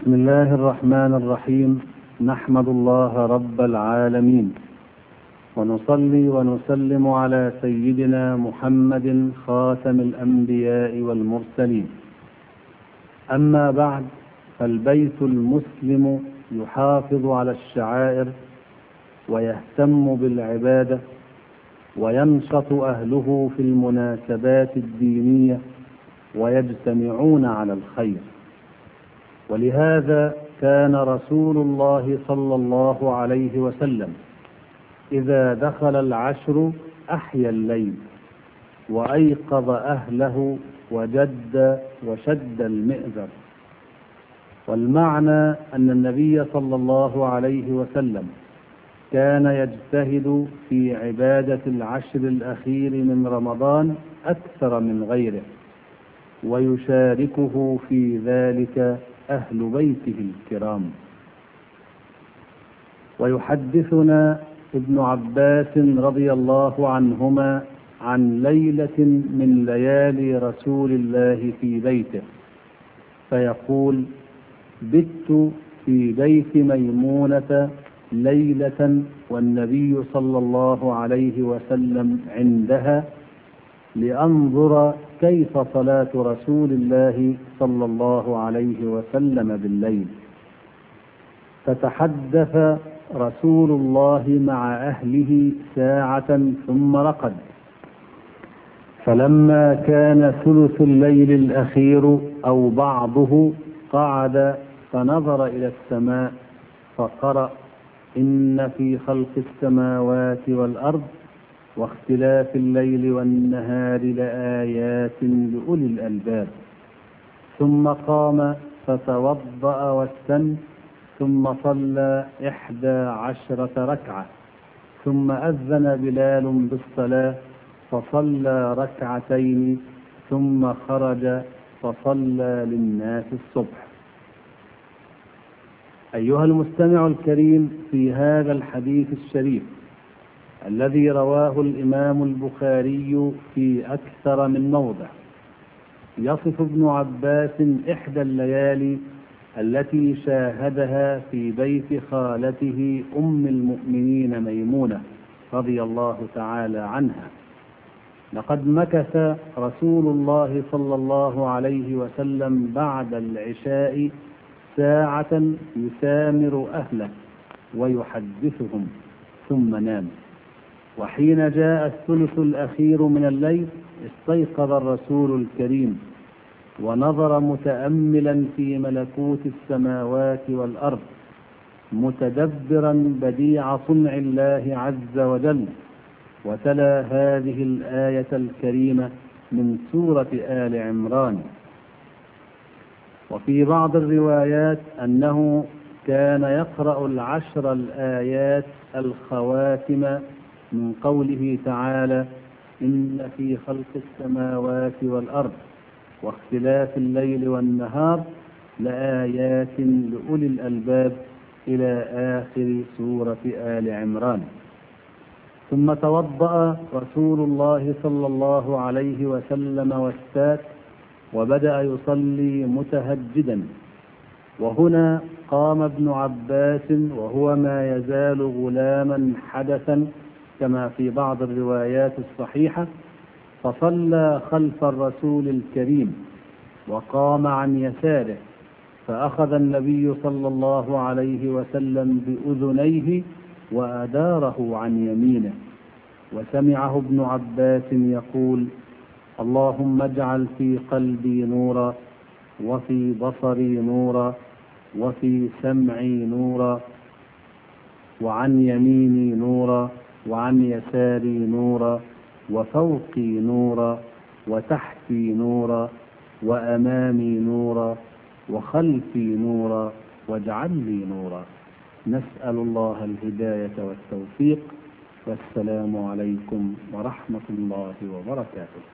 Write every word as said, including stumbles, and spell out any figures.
بسم الله الرحمن الرحيم. نحمد الله رب العالمين، ونصلي ونسلم على سيدنا محمد خاتم الأنبياء والمرسلين. أما بعد، فالبيت المسلم يحافظ على الشعائر ويهتم بالعبادة، وينشط أهله في المناسبات الدينية ويجتمعون على الخير. ولهذا كان رسول الله صلى الله عليه وسلم إذا دخل العشر أحيا الليل وأيقظ أهله وجد وشد المئزر. والمعنى أن النبي صلى الله عليه وسلم كان يجتهد في عبادة العشر الأخير من رمضان أكثر من غيره، ويشاركه في ذلك أهل بيته الكرام. ويحدثنا ابن عباس رضي الله عنهما عن ليلة من ليالي رسول الله في بيته، فيقول: بت في بيت ميمونة ليلة والنبي صلى الله عليه وسلم عندها لأنظر كيف صلاة رسول الله صلى الله عليه وسلم بالليل. فتحدث رسول الله مع أهله ساعة ثم رقد، فلما كان ثلث الليل الأخير أو بعضه قعد فنظر إلى السماء فقرأ: إن في خلق السماوات والأرض واختلاف الليل والنهار لآيات لأولي الألباب. ثم قام فتوضأ واستن، ثم صلى إحدى عشرة ركعة، ثم أذن بلال بالصلاة فصلى ركعتين، ثم خرج فصلى للناس الصبح. أيها المستمع الكريم، في هذا الحديث الشريف الذي رواه الإمام البخاري في أكثر من موضع، يصف ابن عباس إحدى الليالي التي شاهدها في بيت خالته أم المؤمنين ميمونة رضي الله تعالى عنها. لقد مكث رسول الله صلى الله عليه وسلم بعد العشاء ساعة يسامر أهله ويحدثهم ثم نام. وحين جاء الثلث الأخير من الليل استيقظ الرسول الكريم ونظر متأملا في ملكوت السماوات والأرض، متدبرا بديع صنع الله عز وجل، وتلا هذه الآية الكريمة من سورة آل عمران. وفي بعض الروايات أنه كان يقرأ العشر الآيات الخواتم من قوله تعالى: إن في خلق السماوات والأرض واختلاف الليل والنهار لآيات لأولي الألباب إلى آخر سورة آل عمران. ثم توضأ رسول الله صلى الله عليه وسلم واستاك وبدأ يصلي متهجدا. وهنا قام ابن عباس وهو ما يزال غلاما حدثا كما في بعض الروايات الصحيحة، فصلى خلف الرسول الكريم وقام عن يساره، فأخذ النبي صلى الله عليه وسلم بأذنيه وأداره عن يمينه، وسمعه ابن عباس يقول: اللهم اجعل في قلبي نورا، وفي بصري نورا، وفي سمعي نورا، وعن يميني نورا، وعن يساري نورا، وفوقي نورا، وتحتي نورا، وأمامي نورا، وخلفي نورا، واجعل لي نورا. نسأل الله الهداية والتوفيق، والسلام عليكم ورحمة الله وبركاته.